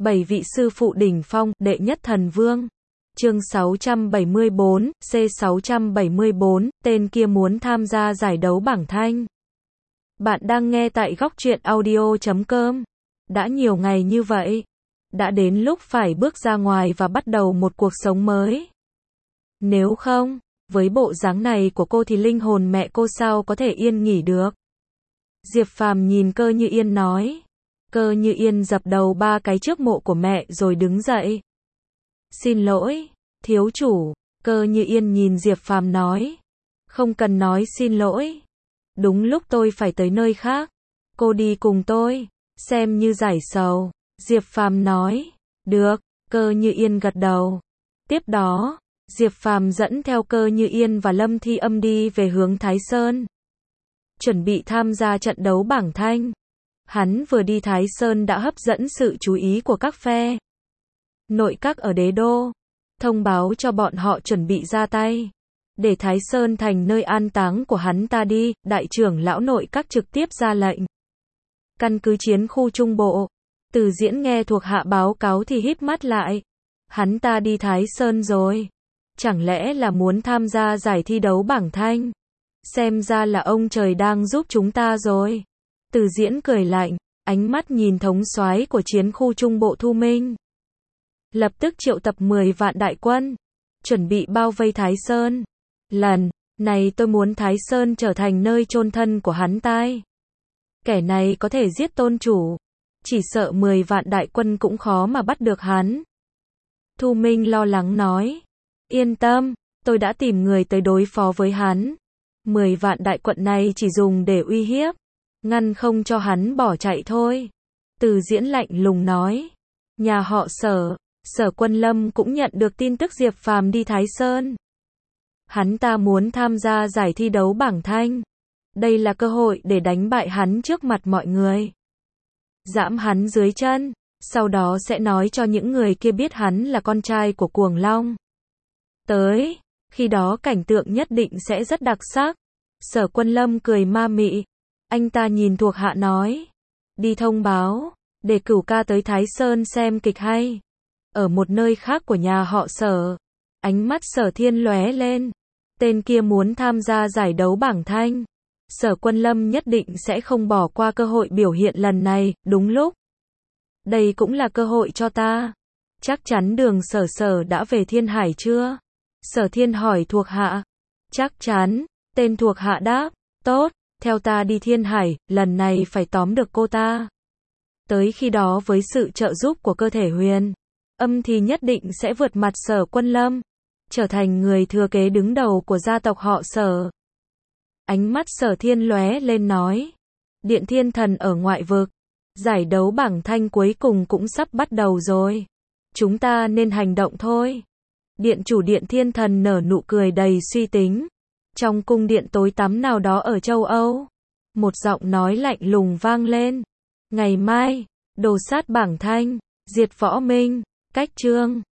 7 vị sư phụ đỉnh phong, đệ nhất thần vương. Chương 674, C674, tên kia muốn tham gia giải đấu bảng thanh. Bạn đang nghe tại góc truyện audio.com. Đã nhiều ngày như vậy, đã đến lúc phải bước ra ngoài và bắt đầu một cuộc sống mới. Nếu không, với bộ dáng này của cô thì linh hồn mẹ cô sao có thể yên nghỉ được. Diệp Phàm nhìn Cơ Như Yên nói. Cơ Như Yên dập đầu 3 cái trước mộ của mẹ rồi đứng dậy. Xin lỗi, thiếu chủ. Cơ Như Yên nhìn Diệp Phàm nói. Không cần nói xin lỗi. Đúng lúc tôi phải tới nơi khác. Cô đi cùng tôi, xem như giải sầu. Diệp Phàm nói. Được, Cơ Như Yên gật đầu. Tiếp đó, Diệp Phàm dẫn theo Cơ Như Yên và Lâm Thi Âm đi về hướng Thái Sơn. Chuẩn bị tham gia trận đấu bảng thanh. Hắn vừa đi Thái Sơn đã hấp dẫn sự chú ý của các phe nội các ở đế đô, thông báo cho bọn họ chuẩn bị ra tay, để Thái Sơn thành nơi an táng của hắn ta đi. Đại trưởng lão nội các trực tiếp ra lệnh. Căn cứ chiến khu Trung Bộ, Từ Diễn nghe thuộc hạ báo cáo thì híp mắt lại. Hắn ta đi Thái Sơn rồi. Chẳng lẽ là muốn tham gia giải thi đấu bảng thanh? Xem ra là ông trời đang giúp chúng ta rồi. Từ Diễn cười lạnh, ánh mắt nhìn thống soái của chiến khu Trung Bộ Thu Minh. Lập tức triệu tập 10 vạn đại quân, chuẩn bị bao vây Thái Sơn. Lần này tôi muốn Thái Sơn trở thành nơi chôn thân của hắn ta. Kẻ này có thể giết tôn chủ, chỉ sợ 10 vạn đại quân cũng khó mà bắt được hắn. Thu Minh lo lắng nói. Yên tâm, tôi đã tìm người tới đối phó với hắn. 10 vạn đại quân này chỉ dùng để uy hiếp, ngăn không cho hắn bỏ chạy thôi. Từ Diễn lạnh lùng nói. Nhà họ Sở, Sở Quân Lâm cũng nhận được tin tức Diệp Phàm đi Thái Sơn. Hắn ta muốn tham gia giải thi đấu bảng thanh. Đây là cơ hội để đánh bại hắn trước mặt mọi người. Giẫm hắn dưới chân, sau đó sẽ nói cho những người kia biết hắn là con trai của Cuồng Long. Tới, khi đó cảnh tượng nhất định sẽ rất đặc sắc. Sở Quân Lâm cười ma mị. Anh ta nhìn thuộc hạ nói. Đi thông báo, để Cửu ca tới Thái Sơn xem kịch hay. Ở một nơi khác của nhà họ Sở, ánh mắt Sở Thiên lóe lên. Tên kia muốn tham gia giải đấu bảng thanh. Sở Quân Lâm nhất định sẽ không bỏ qua cơ hội biểu hiện lần này. Đúng lúc, đây cũng là cơ hội cho ta. Chắc chắn Đường Sở Sở đã về Thiên Hải chưa? Sở Thiên hỏi thuộc hạ. Chắc chắn, tên thuộc hạ đáp. Tốt, theo ta đi Thiên Hải, lần này phải tóm được cô ta. Tới khi đó với sự trợ giúp của cơ thể huyền âm thì nhất định sẽ vượt mặt Sở Quân Lâm, trở thành người thừa kế đứng đầu của gia tộc họ Sở. Ánh mắt Sở Thiên lóe lên nói. Điện Thiên Thần ở ngoại vực, giải đấu bảng thanh cuối cùng cũng sắp bắt đầu rồi. Chúng ta nên hành động thôi. Điện chủ Điện Thiên Thần nở nụ cười đầy suy tính. Trong cung điện tối tăm nào đó ở châu Âu, một giọng nói lạnh lùng vang lên. Ngày mai, đồ sát bảng thanh, diệt võ minh, cách chương.